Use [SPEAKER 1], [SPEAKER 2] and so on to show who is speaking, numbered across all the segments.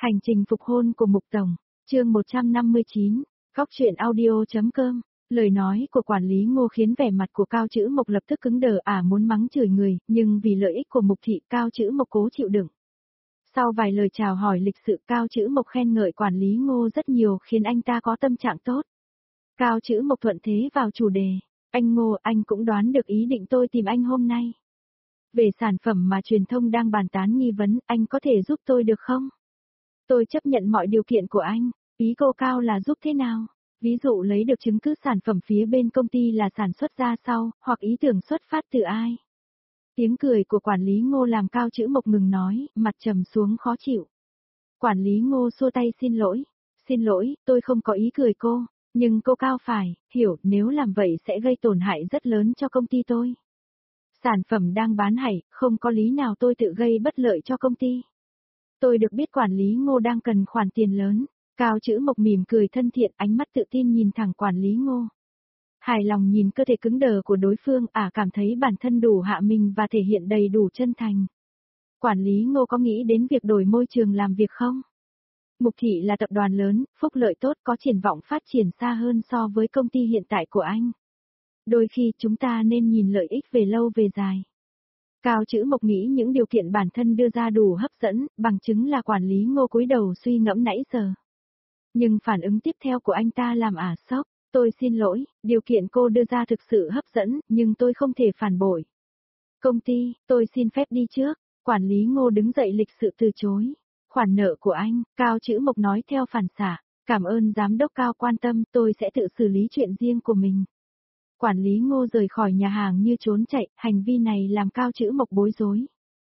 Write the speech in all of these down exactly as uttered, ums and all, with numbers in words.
[SPEAKER 1] Hành trình phục hôn của Mục Tổng, chương một trăm năm mươi chín, góc truyện audio.com. Lời nói của quản lý Ngô khiến vẻ mặt của Cao Chữ Mộc lập tức cứng đờ, ả muốn mắng chửi người, nhưng vì lợi ích của Mục thị, Cao Chữ Mộc cố chịu đựng. Sau vài lời chào hỏi lịch sự, Cao Chữ Mộc khen ngợi quản lý Ngô rất nhiều, khiến anh ta có tâm trạng tốt. Cao Chữ Mộc thuận thế vào chủ đề, anh Ngô, anh cũng đoán được ý định tôi tìm anh hôm nay. Về sản phẩm mà truyền thông đang bàn tán nghi vấn, anh có thể giúp tôi được không? Tôi chấp nhận mọi điều kiện của anh. Ý cô Cao là giúp thế nào? Ví dụ lấy được chứng cứ sản phẩm phía bên công ty là sản xuất ra sau, hoặc ý tưởng xuất phát từ ai? Tiếng cười của quản lý Ngô làm Cao Chữ Mộc ngừng nói, mặt trầm xuống khó chịu. Quản lý Ngô xua tay xin lỗi. Xin lỗi, tôi không có ý cười cô, nhưng cô Cao phải, hiểu, nếu làm vậy sẽ gây tổn hại rất lớn cho công ty tôi. Sản phẩm đang bán hay, không có lý nào tôi tự gây bất lợi cho công ty. Tôi được biết quản lý Ngô đang cần khoản tiền lớn. Cao Chữ Mộc mỉm cười thân thiện, ánh mắt tự tin nhìn thẳng quản lý Ngô. Hài lòng nhìn cơ thể cứng đờ của đối phương, ả cảm thấy bản thân đủ hạ mình và thể hiện đầy đủ chân thành. Quản lý Ngô có nghĩ đến việc đổi môi trường làm việc không? Mục thị là tập đoàn lớn, phúc lợi tốt, có triển vọng phát triển xa hơn so với công ty hiện tại của anh. Đôi khi chúng ta nên nhìn lợi ích về lâu về dài. Cao Chữ Mộc nghĩ những điều kiện bản thân đưa ra đủ hấp dẫn, bằng chứng là quản lý Ngô cúi đầu suy ngẫm nãy giờ. Nhưng phản ứng tiếp theo của anh ta làm ả sốc. Tôi xin lỗi, điều kiện cô đưa ra thực sự hấp dẫn, nhưng tôi không thể phản bội. Công ty, tôi xin phép đi trước. Quản lý Ngô đứng dậy lịch sự từ chối. Khoản nợ của anh, Cao Chữ Mộc nói theo phản xạ. Cảm ơn giám đốc Cao quan tâm, tôi sẽ tự xử lý chuyện riêng của mình. Quản lý Ngô rời khỏi nhà hàng như trốn chạy, hành vi này làm Cao Chữ Mộc bối rối.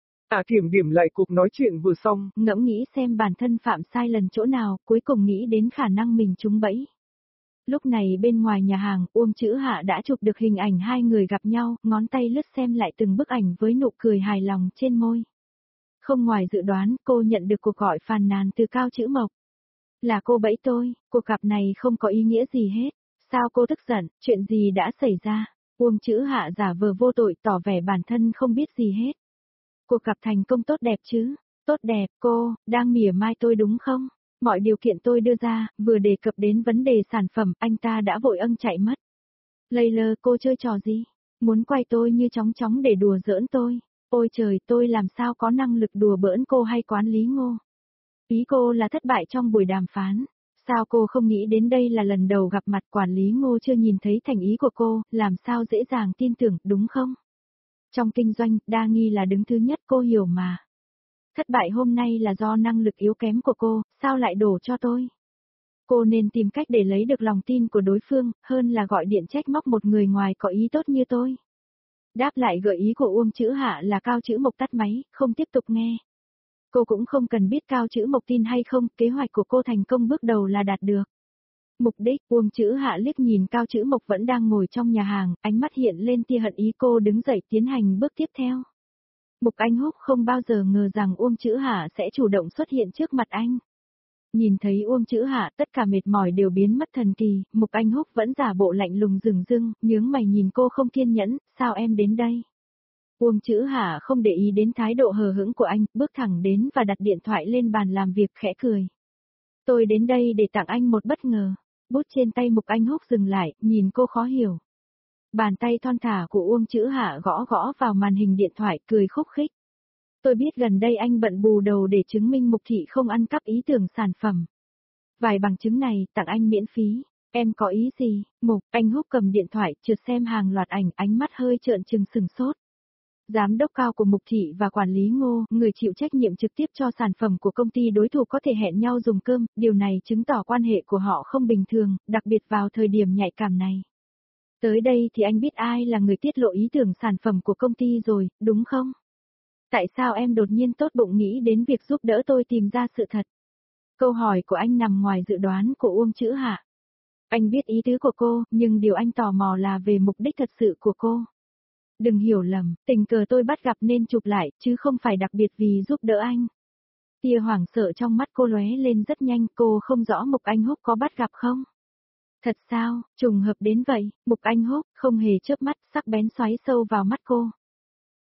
[SPEAKER 2] À kiểm điểm lại cuộc nói chuyện vừa xong,
[SPEAKER 1] ngẫm nghĩ xem bản thân phạm sai lần chỗ nào, cuối cùng nghĩ đến khả năng mình trúng bẫy. Lúc này bên ngoài nhà hàng, Uông Chữ Hạ đã chụp được hình ảnh hai người gặp nhau, ngón tay lướt xem lại từng bức ảnh với nụ cười hài lòng trên môi. Không ngoài dự đoán, cô nhận được cuộc gọi phàn nàn từ Cao Chữ Mộc. Là cô bẫy tôi, cuộc gặp này không có ý nghĩa gì hết. Sao cô tức giận, chuyện gì đã xảy ra? Uông Chữ Hạ giả vờ vô tội tỏ vẻ bản thân không biết gì hết. Cuộc gặp thành công tốt đẹp chứ? Tốt đẹp, cô, đang mỉa mai tôi đúng không? Mọi điều kiện tôi đưa ra, vừa đề cập đến vấn đề sản phẩm, anh ta đã vội âng chạy mất. Lây lơ, cô chơi trò gì? Muốn quay tôi như chóng chóng để đùa giỡn tôi? Ôi trời, tôi làm sao có năng lực đùa bỡn cô hay quản lý Ngô? Ý cô là thất bại trong buổi đàm phán. Sao cô không nghĩ đến đây là lần đầu gặp mặt, quản lý Ngô chưa nhìn thấy thành ý của cô, làm sao dễ dàng tin tưởng, đúng không? Trong kinh doanh, đa nghi là đứng thứ nhất, cô hiểu mà. Thất bại hôm nay là do năng lực yếu kém của cô, sao lại đổ cho tôi? Cô nên tìm cách để lấy được lòng tin của đối phương, hơn là gọi điện trách móc một người ngoài có ý tốt như tôi. Đáp lại gợi ý của Uông Chữ Hạ là Cao Chữ Mộc tắt máy, không tiếp tục nghe. Cô cũng không cần biết Cao Chữ Mộc tin hay không, kế hoạch của cô thành công bước đầu là đạt được. Mục đích, Uông Chữ Hạ liếc nhìn Cao Chữ Mộc vẫn đang ngồi trong nhà hàng, ánh mắt hiện lên tia hận ý, cô đứng dậy tiến hành bước tiếp theo. Mục Anh Húc không bao giờ ngờ rằng Uông Chữ Hạ sẽ chủ động xuất hiện trước mặt anh. Nhìn thấy Uông Chữ Hạ, tất cả mệt mỏi đều biến mất thần kỳ, Mục Anh Húc vẫn giả bộ lạnh lùng dửng dưng, nhướng mày nhìn cô không kiên nhẫn, sao em đến đây? Uông Chữ Hạ không để ý đến thái độ hờ hững của anh, bước thẳng đến và đặt điện thoại lên bàn làm việc khẽ cười. Tôi đến đây để tặng anh một bất ngờ. Bút trên tay Mục Anh Húc dừng lại, nhìn cô khó hiểu. Bàn tay thon thả của Uông Chữ Hạ gõ gõ vào màn hình điện thoại, cười khúc khích. Tôi biết gần đây anh bận bù đầu để chứng minh Mục thị không ăn cắp ý tưởng sản phẩm. Vài bằng chứng này, tặng anh miễn phí. Em có ý gì? Mục Anh Húc cầm điện thoại, trượt xem hàng loạt ảnh, ánh mắt hơi trợn trừng sừng sốt. Giám đốc cao của Mục thị và quản lý Ngô, người chịu trách nhiệm trực tiếp cho sản phẩm của công ty đối thủ có thể hẹn nhau dùng cơm, điều này chứng tỏ quan hệ của họ không bình thường, đặc biệt vào thời điểm nhạy cảm này. Tới đây thì anh biết ai là người tiết lộ ý tưởng sản phẩm của công ty rồi, đúng không? Tại sao em đột nhiên tốt bụng nghĩ đến việc giúp đỡ tôi tìm ra sự thật? Câu hỏi của anh nằm ngoài dự đoán của Uông Chữ Hạ. Anh biết ý tứ của cô, nhưng điều anh tò mò là về mục đích thật sự của cô. Đừng hiểu lầm, tình cờ tôi bắt gặp nên chụp lại, chứ không phải đặc biệt vì giúp đỡ anh. Tia hoảng sợ trong mắt cô lóe lên rất nhanh, cô không rõ Mục Anh Húc có bắt gặp không? Thật sao, trùng hợp đến vậy, Mục Anh Húc không hề chớp mắt, sắc bén xoáy sâu vào mắt cô.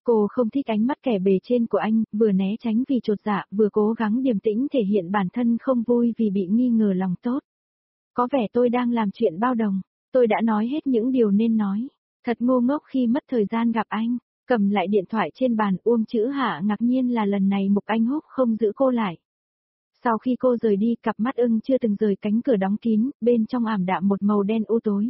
[SPEAKER 1] Cô không thích ánh mắt kẻ bề trên của anh, vừa né tránh vì chột dạ, vừa cố gắng điềm tĩnh thể hiện bản thân không vui vì bị nghi ngờ lòng tốt. Có vẻ tôi đang làm chuyện bao đồng, tôi đã nói hết những điều nên nói. Thật ngu ngốc khi mất thời gian gặp anh. Cầm lại điện thoại trên bàn, Uông Chữ Hạ ngạc nhiên là lần này Mục Anh Húc không giữ cô lại. Sau khi cô rời đi, cặp mắt ưng chưa từng rời cánh cửa đóng kín, bên trong ảm đạm một màu đen u tối.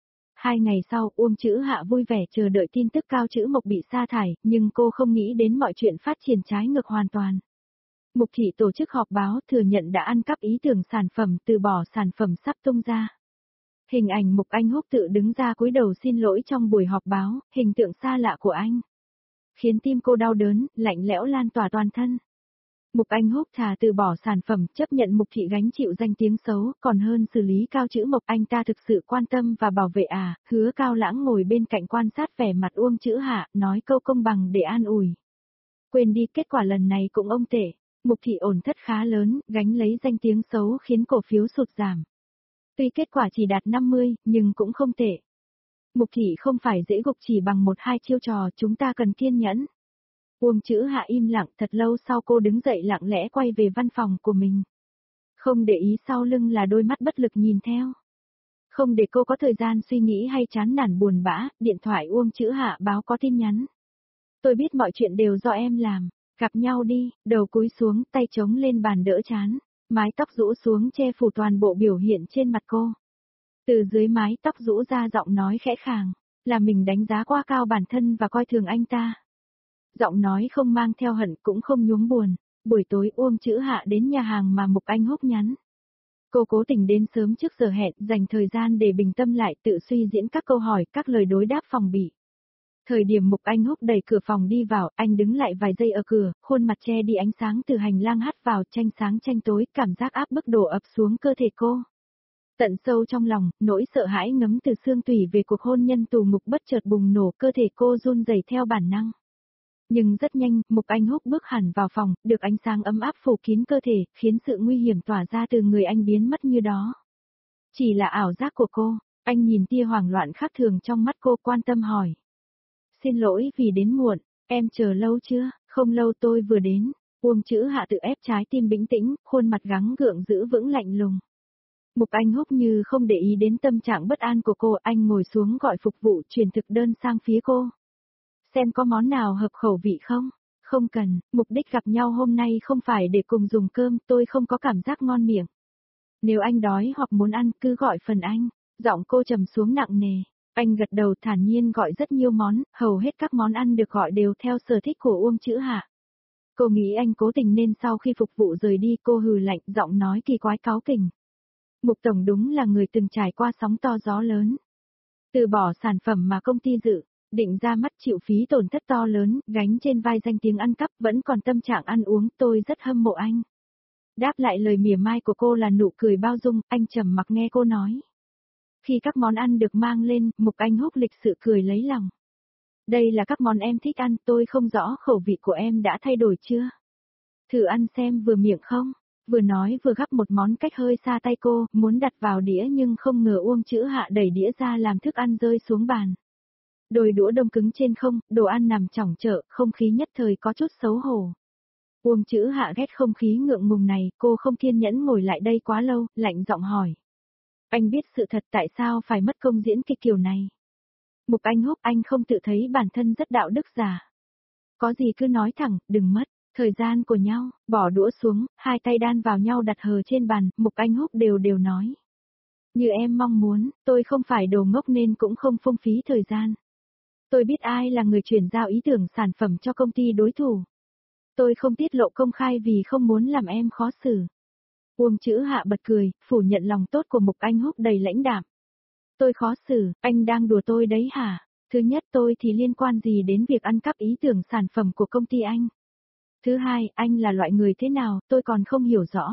[SPEAKER 1] Hai ngày sau, Uông Chữ Hạ vui vẻ chờ đợi tin tức Cao Chữ Mộc bị sa thải, nhưng cô không nghĩ đến mọi chuyện phát triển trái ngược hoàn toàn. Mục Thị tổ chức họp báo thừa nhận đã ăn cắp ý tưởng sản phẩm, từ bỏ sản phẩm sắp tung ra. Hình ảnh Mục Anh Húc tự đứng ra cúi đầu xin lỗi trong buổi họp báo, hình tượng xa lạ của anh khiến tim cô đau đớn, lạnh lẽo lan tỏa toàn thân. Mục Anh Húc thà từ bỏ sản phẩm, chấp nhận Mục Thị gánh chịu danh tiếng xấu, còn hơn xử lý Cao Chữ Mộc. Anh ta thực sự quan tâm và bảo vệ à? Hứa Cao Lãng ngồi bên cạnh quan sát vẻ mặt Uông Chữ Hạ, nói câu công bằng để an ủi. Quên đi, kết quả lần này cũng ông tệ. Mục Thị ổn thất khá lớn, gánh lấy danh tiếng xấu khiến cổ phiếu sụt giảm. Tuy kết quả chỉ đạt năm mươi, nhưng cũng không tệ. Mục Thị không phải dễ gục chỉ bằng một hai chiêu trò, chúng ta cần kiên nhẫn. Uông Chữ Hạ im lặng, thật lâu sau cô đứng dậy lặng lẽ quay về văn phòng của mình. Không để ý sau lưng là đôi mắt bất lực nhìn theo. Không để cô có thời gian suy nghĩ hay chán nản buồn bã, điện thoại Uông Chữ Hạ báo có tin nhắn. Tôi biết mọi chuyện đều do em làm, gặp nhau đi, đầu cúi xuống, tay chống lên bàn đỡ chán, mái tóc rũ xuống che phủ toàn bộ biểu hiện trên mặt cô. Từ dưới mái tóc rũ ra giọng nói khẽ khàng, là mình đánh giá quá cao bản thân và coi thường anh ta. Giọng nói không mang theo hận cũng không nhuốm buồn. Buổi tối Uông Chữ Hạ đến nhà hàng mà Mục Anh Húc nhắn. Cô cố tình đến sớm trước giờ hẹn, dành thời gian để bình tâm lại, tự suy diễn các câu hỏi, các lời đối đáp phòng bị. Thời điểm Mục Anh Húc đẩy cửa phòng đi vào, anh đứng lại vài giây ở cửa, khuôn mặt che đi ánh sáng từ hành lang hắt vào, tranh sáng tranh tối, cảm giác áp bức đổ ập xuống cơ thể cô. Tận sâu trong lòng, nỗi sợ hãi ngấm từ xương tủy về cuộc hôn nhân tù ngục bất chợt bùng nổ, cơ thể cô run rẩy theo bản năng. Nhưng rất nhanh, Mục Anh Húc bước hẳn vào phòng, được ánh sáng ấm áp phủ kín cơ thể, khiến sự nguy hiểm tỏa ra từ người anh biến mất như đó. Chỉ là ảo giác của cô, anh nhìn tia hoảng loạn khác thường trong mắt cô, quan tâm hỏi. Xin lỗi vì đến muộn, em chờ lâu chưa? Không lâu, tôi vừa đến. Uông Chữ Hạ tự ép trái tim bình tĩnh, khuôn mặt gắng gượng giữ vững lạnh lùng. Mục Anh Húc như không để ý đến tâm trạng bất an của cô, anh ngồi xuống gọi phục vụ chuyển thực đơn sang phía cô. Xem có món nào hợp khẩu vị không? Không cần, mục đích gặp nhau hôm nay không phải để cùng dùng cơm, tôi không có cảm giác ngon miệng. Nếu anh đói hoặc muốn ăn, cứ gọi phần anh. Giọng cô trầm xuống nặng nề. Anh gật đầu thản nhiên gọi rất nhiều món, hầu hết các món ăn được gọi đều theo sở thích của Uông Chữ Hạ. Cô nghĩ anh cố tình nên sau khi phục vụ rời đi, cô hừ lạnh, giọng nói kỳ quái cáu kỉnh. Mục Tổng đúng là người từng trải qua sóng to gió lớn. Từ bỏ sản phẩm mà công ty dự định ra mắt, chịu phí tổn thất to lớn, gánh trên vai danh tiếng ăn cắp, vẫn còn tâm trạng ăn uống, tôi rất hâm mộ anh. Đáp lại lời mỉa mai của cô là nụ cười bao dung, anh trầm mặc nghe cô nói. Khi các món ăn được mang lên, Mục Anh Húc lịch sự cười lấy lòng. Đây là các món em thích ăn, tôi không rõ khẩu vị của em đã thay đổi chưa? Thử ăn xem vừa miệng không? Vừa nói vừa gắp một món cách hơi xa tay cô, muốn đặt vào đĩa nhưng không ngờ Uông Chữ Hạ đẩy đĩa ra làm thức ăn rơi xuống bàn. Đôi đũa đông cứng trên không, đồ ăn nằm chỏng chợ, không khí nhất thời có chút xấu hổ. Uông Chữ Hạ ghét không khí ngượng ngùng này, cô không kiên nhẫn ngồi lại đây quá lâu, lạnh giọng hỏi. Anh biết sự thật tại sao phải mất công diễn kịch kiểu này? Mục Anh Húc, anh không tự thấy bản thân rất đạo đức giả. Có gì cứ nói thẳng, đừng mất thời gian của nhau. Bỏ đũa xuống, hai tay đan vào nhau đặt hờ trên bàn, Mục Anh Húc đều đều nói. Như em mong muốn, tôi không phải đồ ngốc nên cũng không phung phí thời gian. Tôi biết ai là người chuyển giao ý tưởng sản phẩm cho công ty đối thủ. Tôi không tiết lộ công khai vì không muốn làm em khó xử. Uông Chữ Hạ bật cười, phủ nhận lòng tốt của Mục Anh Húc đầy lãnh đạm. Tôi khó xử, anh đang đùa tôi đấy hả? Thứ nhất, tôi thì liên quan gì đến việc ăn cắp ý tưởng sản phẩm của công ty anh? Thứ hai, anh là loại người thế nào, tôi còn không hiểu rõ.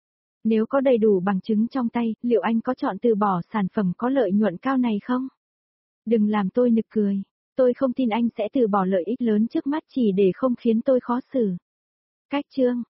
[SPEAKER 1] Nếu có đầy đủ bằng chứng trong tay, liệu anh có chọn từ bỏ sản phẩm có lợi nhuận cao này không? Đừng làm tôi nực cười. Tôi không tin anh sẽ từ bỏ lợi ích lớn trước mắt chỉ để không khiến tôi khó xử. Cách chương